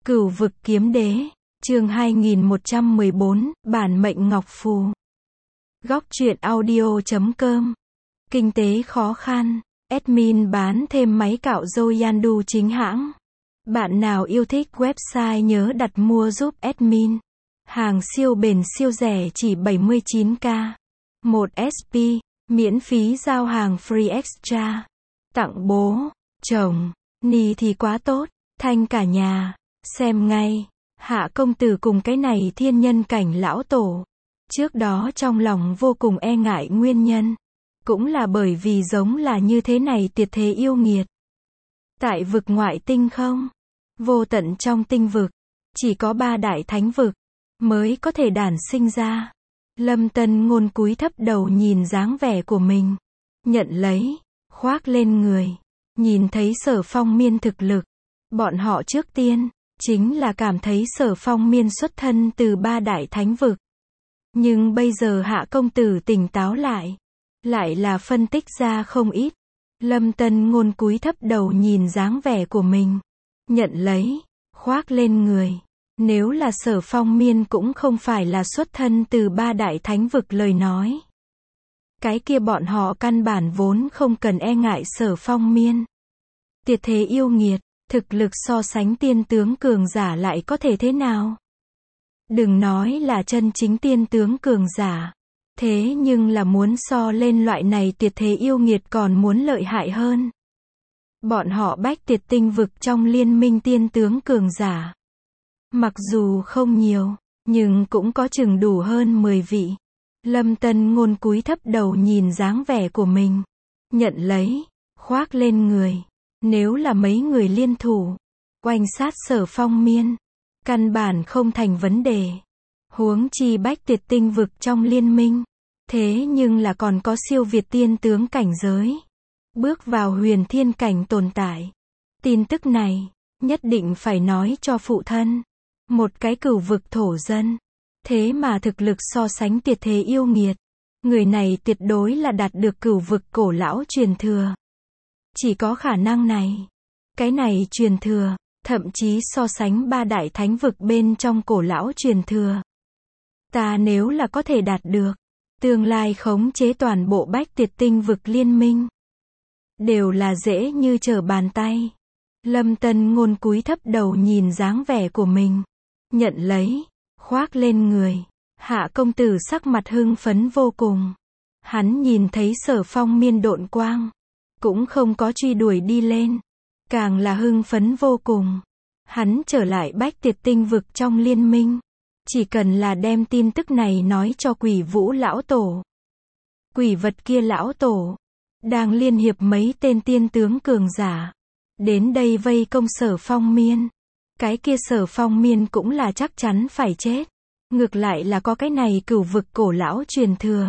Cửu vực kiếm đế, chương 2114, bản mệnh ngọc phù. Góc truyện audio.com. Kinh tế khó khăn, admin bán thêm máy cạo râu Yandu chính hãng. Bạn nào yêu thích website nhớ đặt mua giúp admin. Hàng siêu bền siêu rẻ chỉ 79k. 1 SP, miễn phí giao hàng free extra. Tặng bố, chồng, ni thì quá tốt, thanh cả nhà. Xem ngay, Hạ công tử cùng cái này thiên nhân cảnh lão tổ. Trước đó trong lòng vô cùng e ngại nguyên nhân. Cũng là bởi vì giống là như thế này tuyệt thế yêu nghiệt. Tại vực ngoại tinh không? Vô tận trong tinh vực. Chỉ có 3 đại thánh vực mới có thể đản sinh ra. Lâm Tân Ngôn cúi thấp đầu nhìn dáng vẻ của mình. Nhận lấy, khoác lên người. Nhìn thấy Sở Phong Miên thực lực. Bọn họ trước tiên chính là cảm thấy Sở Phong Miên xuất thân từ 3 đại thánh vực. Nhưng bây giờ Hạ công tử tỉnh táo lại là phân tích ra không ít. Lâm Tân Ngôn cúi thấp đầu nhìn dáng vẻ của mình. Nhận lấy, khoác lên người. Nếu là Sở Phong Miên cũng không phải là xuất thân từ 3 đại thánh vực lời nói. Cái kia bọn họ căn bản vốn không cần e ngại Sở Phong Miên. Tuyệt thế yêu nghiệt. Thực lực so sánh tiên tướng cường giả lại có thể thế nào? Đừng nói là chân chính tiên tướng cường giả. Thế nhưng là muốn so lên loại này tuyệt thế yêu nghiệt còn muốn lợi hại hơn. Bọn họ Bách Tuyệt tinh vực trong liên minh tiên tướng cường giả. Mặc dù không nhiều, nhưng cũng có chừng đủ hơn 10 vị. Lâm Tân Ngôn cúi thấp đầu nhìn dáng vẻ của mình. Nhận lấy, khoác lên người. Nếu là mấy người liên thủ, oanh sát Sở Phong Miên, căn bản không thành vấn đề. Huống chi Bách Tuyệt tinh vực trong liên minh. Thế nhưng là còn có siêu việt tiên tướng cảnh giới. Bước vào huyền thiên cảnh tồn tại. Tin tức này, nhất định phải nói cho phụ thân. Một cái cửu vực thổ dân. Thế mà thực lực so sánh tuyệt thế yêu nghiệt. Người này tuyệt đối là đạt được cửu vực cổ lão truyền thừa. Chỉ có khả năng này. Cái này truyền thừa, thậm chí so sánh 3 đại thánh vực bên trong cổ lão truyền thừa. Ta nếu là có thể đạt được, tương lai khống chế toàn bộ Bách Tuyệt tinh vực liên minh. Đều là dễ như trở bàn tay. Lâm Tân Ngôn cúi thấp đầu nhìn dáng vẻ của mình. Nhận lấy, khoác lên người. Hạ công tử sắc mặt hưng phấn vô cùng. Hắn nhìn thấy Sở Phong Miên độn quang. Cũng không có truy đuổi đi lên. Càng là hưng phấn vô cùng. Hắn trở lại Bách Tuyệt tinh vực trong liên minh. Chỉ cần là đem tin tức này nói cho Quỷ Vũ lão tổ. Quỷ vật kia lão tổ. Đang liên hiệp mấy tên tiên tướng cường giả. Đến đây vây công Sở Phong Miên. Cái kia Sở Phong Miên cũng là chắc chắn phải chết. Ngược lại là có cái này cửu vực cổ lão truyền thừa.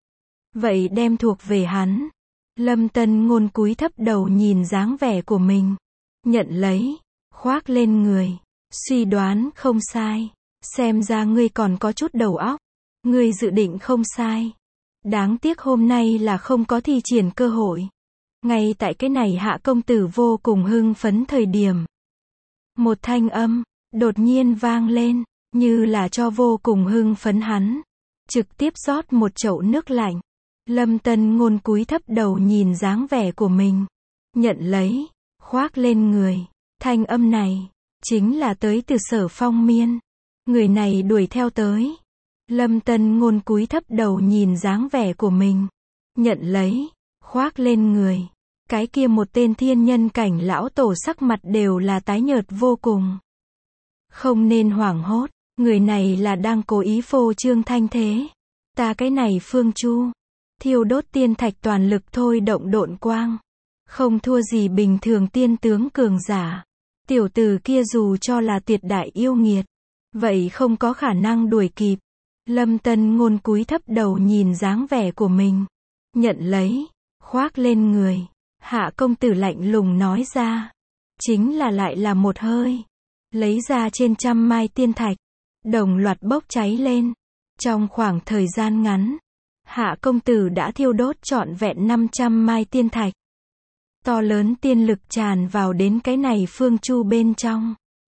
Vậy đem thuộc về hắn. Lâm Tân Ngôn cúi thấp đầu nhìn dáng vẻ của mình. Nhận lấy, khoác lên người. Suy đoán không sai. Xem ra ngươi còn có chút đầu óc. Ngươi dự định không sai. Đáng tiếc hôm nay là không có thi triển cơ hội. Ngay tại cái này Hạ công tử vô cùng hưng phấn thời điểm. Một thanh âm, đột nhiên vang lên, như là cho vô cùng hưng phấn hắn. Trực tiếp rót một chậu nước lạnh. Lâm Tân Ngôn cúi thấp đầu nhìn dáng vẻ của mình. Nhận lấy, khoác lên người. Thanh âm này, chính là tới từ Sở Phong Miên. Người này đuổi theo tới. Lâm Tân Ngôn cúi thấp đầu nhìn dáng vẻ của mình. Nhận lấy, khoác lên người. Cái kia một tên thiên nhân cảnh lão tổ sắc mặt đều là tái nhợt vô cùng. Không nên hoảng hốt. Người này là đang cố ý phô trương thanh thế. Ta cái này Phương Chu. Thiêu đốt tiên thạch toàn lực thôi động độn quang. Không thua gì bình thường tiên tướng cường giả. Tiểu tử kia dù cho là tuyệt đại yêu nghiệt. Vậy không có khả năng đuổi kịp. Lâm Tân Ngôn cúi thấp đầu nhìn dáng vẻ của mình. Nhận lấy, khoác lên người. Hạ công tử lạnh lùng nói ra. Chính là lại là một hơi. Lấy ra trên 100 mai tiên thạch. Đồng loạt bốc cháy lên. Trong khoảng thời gian ngắn. Hạ công tử đã thiêu đốt trọn vẹn 500 mai tiên thạch. To lớn tiên lực tràn vào đến cái này Phương Chu bên trong.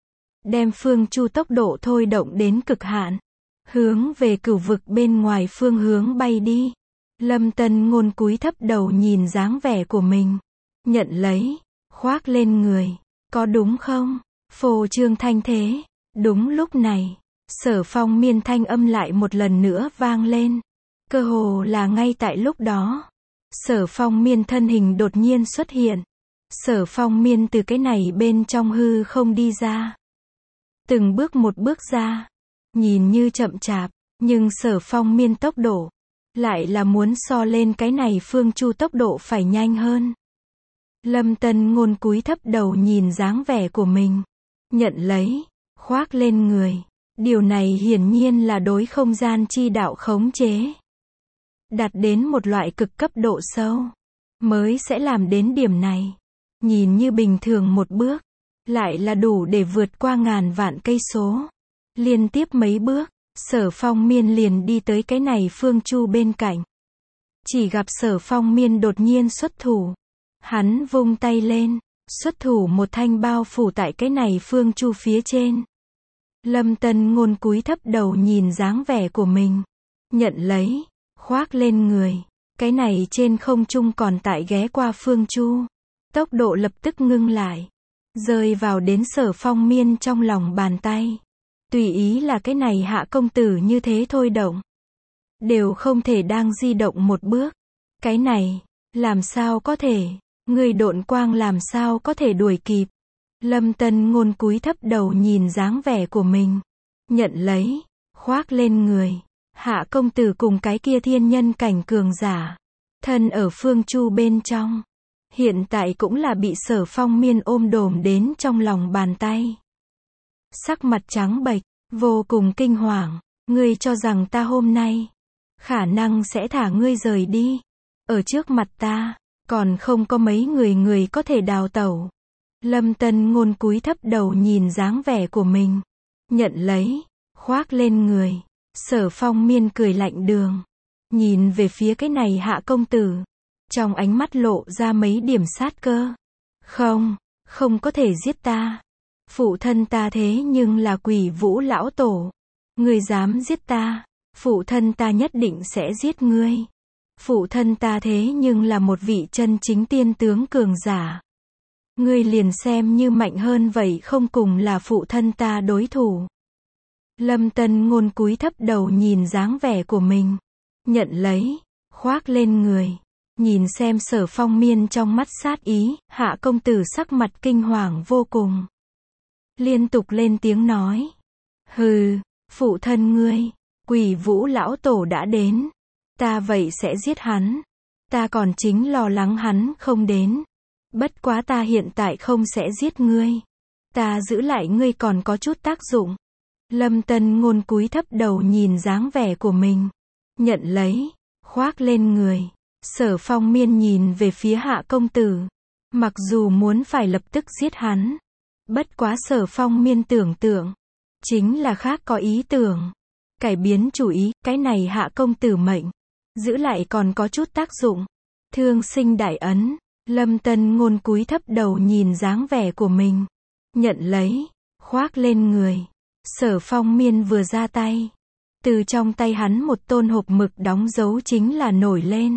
đem phương chu tốc độ thôi động đến cực hạn, hướng về cửu vực bên ngoài phương hướng bay đi. Lâm Tân Ngôn cúi thấp đầu nhìn dáng vẻ của mình, nhận lấy, khoác lên người, có đúng không? Phô trương thanh thế. Đúng lúc này, Sở Phong Miên thanh âm lại một lần nữa vang lên. Cơ hồ là ngay tại lúc đó, Sở Phong Miên thân hình đột nhiên xuất hiện. Sở Phong Miên từ cái này bên trong hư không đi ra. Từng bước một bước ra, nhìn như chậm chạp, nhưng Sở Phong Miên tốc độ lại là muốn so lên cái này phương chu tốc độ phải nhanh hơn. Lâm Tân Ngôn cúi thấp đầu nhìn dáng vẻ của mình, nhận lấy, khoác lên người. Điều này hiển nhiên là đối không gian chi đạo khống chế, đạt đến một loại cực cấp độ sâu, mới sẽ làm đến điểm này. Nhìn như bình thường một bước, lại là đủ để vượt qua ngàn vạn cây số. Liên tiếp mấy bước, Sở Phong Miên liền đi tới cái này phương chu bên cạnh. Chỉ gặp Sở Phong Miên đột nhiên xuất thủ. Hắn vung tay lên, xuất thủ một thanh bao phủ tại cái này phương chu phía trên. Lâm Tân Ngôn cúi thấp đầu nhìn dáng vẻ của mình, nhận lấy, khoác lên người. Cái này trên không trung còn tại ghé qua phương chu, tốc độ lập tức ngưng lại, rơi vào đến Sở Phong Miên trong lòng bàn tay. Tùy ý là cái này hạ công tử như thế thôi động, đều không thể đang di động một bước. Cái này, làm sao có thể, người độn quang làm sao có thể đuổi kịp. Lâm Tân Ngôn cúi thấp đầu nhìn dáng vẻ của mình, nhận lấy, khoác lên người. Hạ công tử cùng cái kia thiên nhân cảnh cường giả, thân ở phương chu bên trong, hiện tại cũng là bị Sở Phong Miên ôm đồm đến trong lòng bàn tay. Sắc mặt trắng bệch, vô cùng kinh hoàng. Ngươi cho rằng ta hôm nay khả năng sẽ thả ngươi rời đi? Ở trước mặt ta, còn không có mấy người có thể đào tẩu. Lâm Tân Ngôn cúi thấp đầu nhìn dáng vẻ của mình, nhận lấy, khoác lên người. Sở Phong Miên cười lạnh đường, nhìn về phía cái này hạ công tử, trong ánh mắt lộ ra mấy điểm sát cơ. Không có thể giết ta. Phụ thân ta thế nhưng là Quỷ Vũ lão tổ. Ngươi dám giết ta, phụ thân ta nhất định sẽ giết ngươi. Phụ thân ta thế nhưng là một vị chân chính tiên tướng cường giả. Ngươi liền xem như mạnh hơn vậy không cùng là phụ thân ta đối thủ. Lâm Tân Ngôn cúi thấp đầu nhìn dáng vẻ của mình, nhận lấy, khoác lên người. Nhìn xem Sở Phong Miên trong mắt sát ý, hạ công tử sắc mặt kinh hoàng vô cùng, liên tục lên tiếng nói. Hừ, phụ thân ngươi, Quỷ Vũ lão tổ đã đến, ta vậy sẽ giết hắn. Ta còn chính lo lắng hắn không đến. Bất quá ta hiện tại không sẽ giết ngươi. Ta giữ lại ngươi còn có chút tác dụng. Lâm Tân Ngôn cúi thấp đầu nhìn dáng vẻ của mình, nhận lấy, khoác lên người. Sở Phong Miên nhìn về phía hạ công tử, mặc dù muốn phải lập tức giết hắn, bất quá Sở Phong Miên tưởng tượng, chính là khác có ý tưởng, cải biến chủ ý. Cái này hạ công tử mệnh, giữ lại còn có chút tác dụng. Thương sinh đại ấn. Lâm Tân Ngôn cúi thấp đầu nhìn dáng vẻ của mình, nhận lấy, khoác lên người. Sở Phong Miên vừa ra tay, từ trong tay hắn một tôn hộp mực đóng dấu chính là nổi lên.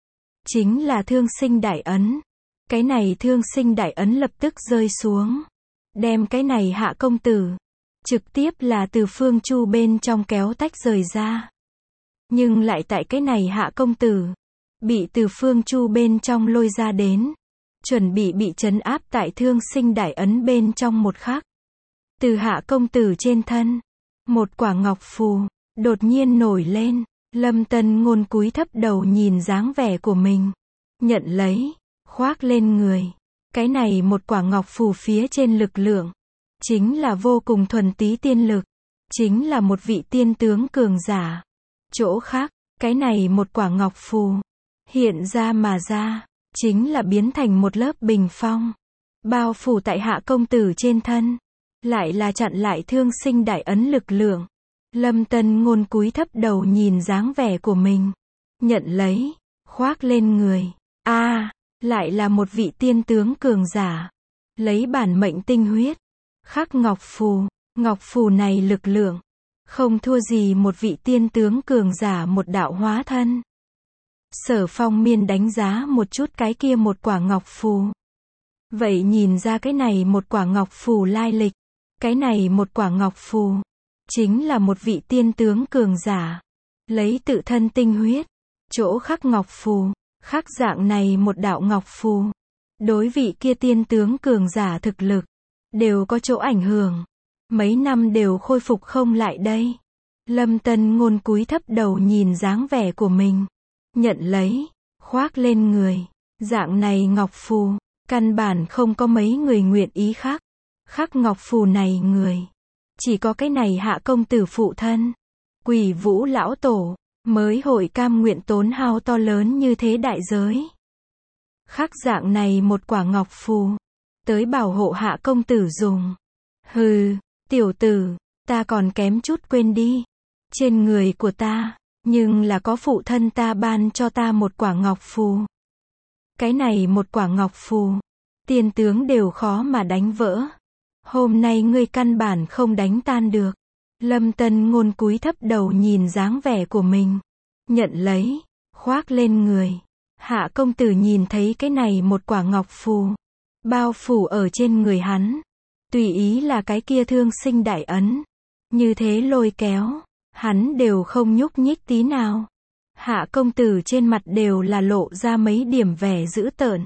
Chính là thương sinh đại ấn. Cái này thương sinh đại ấn lập tức rơi xuống, đem cái này hạ công tử trực tiếp là từ phương chu bên trong kéo tách rời ra. Nhưng lại tại cái này hạ công tử bị từ phương chu bên trong lôi ra đến, chuẩn bị trấn áp tại thương sinh đại ấn bên trong một khắc. Từ hạ công tử trên thân, một quả ngọc phù đột nhiên nổi lên. Lâm Tân Ngôn cúi thấp đầu nhìn dáng vẻ của mình, nhận lấy, khoác lên người. Cái này một quả ngọc phù phía trên lực lượng, chính là vô cùng thuần tí tiên lực, chính là một vị tiên tướng cường giả. Chỗ khác, cái này một quả ngọc phù hiện ra mà ra, chính là biến thành một lớp bình phong, bao phủ tại hạ công tử trên thân, lại là chặn lại thương sinh đại ấn lực lượng. Lâm Tân Ngôn cúi thấp đầu nhìn dáng vẻ của mình, nhận lấy, khoác lên người. Lại là một vị tiên tướng cường giả, lấy bản mệnh tinh huyết, Khắc ngọc phù. Ngọc phù này lực lượng không thua gì một vị tiên tướng cường giả một đạo hóa thân. Sở Phong Miên đánh giá một chút cái kia một quả ngọc phù. Vậy nhìn ra cái này một quả ngọc phù lai lịch. Cái này một quả ngọc phù chính là một vị tiên tướng cường giả, lấy tự thân tinh huyết, chỗ khắc ngọc phù, khắc dạng này một đạo ngọc phù. Đối vị kia tiên tướng cường giả thực lực, đều có chỗ ảnh hưởng. Mấy năm đều khôi phục không lại đây. Lâm Tân Ngôn cúi thấp đầu nhìn dáng vẻ của mình. Nhận lấy, khoác lên người. Dạng này ngọc phù, căn bản không có mấy người nguyện ý khắc. Khắc ngọc phù này người, chỉ có cái này Hạ công tử phụ thân, Quỷ Vũ lão tổ, mới hội cam nguyện tốn hao to lớn như thế đại giới. Khắc dạng này một quả ngọc phù, tới bảo hộ Hạ công tử dùng. Hừ, tiểu tử, ta còn kém chút quên đi. Trên người của ta, nhưng là có phụ thân ta ban cho ta một quả ngọc phù. Cái này một quả ngọc phù, tiên tướng đều khó mà đánh vỡ. Hôm nay ngươi căn bản không đánh tan được. Lâm Tân Ngôn cúi thấp đầu nhìn dáng vẻ của mình. Nhận lấy, khoác lên người. Hạ công tử nhìn thấy cái này một quả ngọc phù, bao phủ ở trên người hắn. Tùy ý là cái kia thương sinh đại ấn. Như thế lôi kéo, hắn đều không nhúc nhích tí nào. Hạ công tử trên mặt đều là lộ ra mấy điểm vẻ dữ tợn.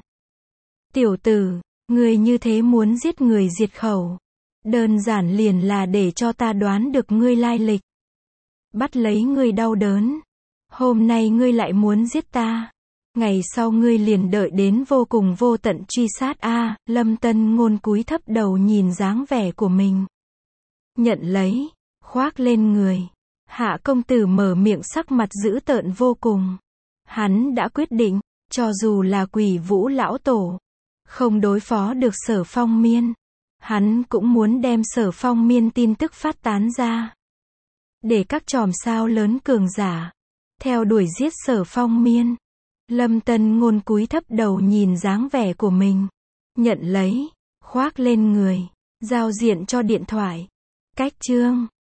Tiểu tử, ngươi như thế muốn giết người diệt khẩu. Đơn giản liền là để cho ta đoán được ngươi lai lịch. Bắt lấy ngươi đau đớn. Hôm nay ngươi lại muốn giết ta. Ngày sau ngươi liền đợi đến vô cùng vô tận truy sát a. Lâm Tân Ngôn cúi thấp đầu nhìn dáng vẻ của mình. Nhận lấy, khoác lên người. Hạ công tử mở miệng sắc mặt dữ tợn vô cùng. Hắn đã quyết định, cho dù là Quỷ Vũ lão tổ, không đối phó được Sở Phong Miên, hắn cũng muốn đem Sở Phong Miên tin tức phát tán ra. Để các chòm sao lớn cường giả theo đuổi giết Sở Phong Miên. Lâm Tân Ngôn cúi thấp đầu nhìn dáng vẻ của mình. Nhận lấy, khoác lên người, giao diện cho điện thoại. Cách chương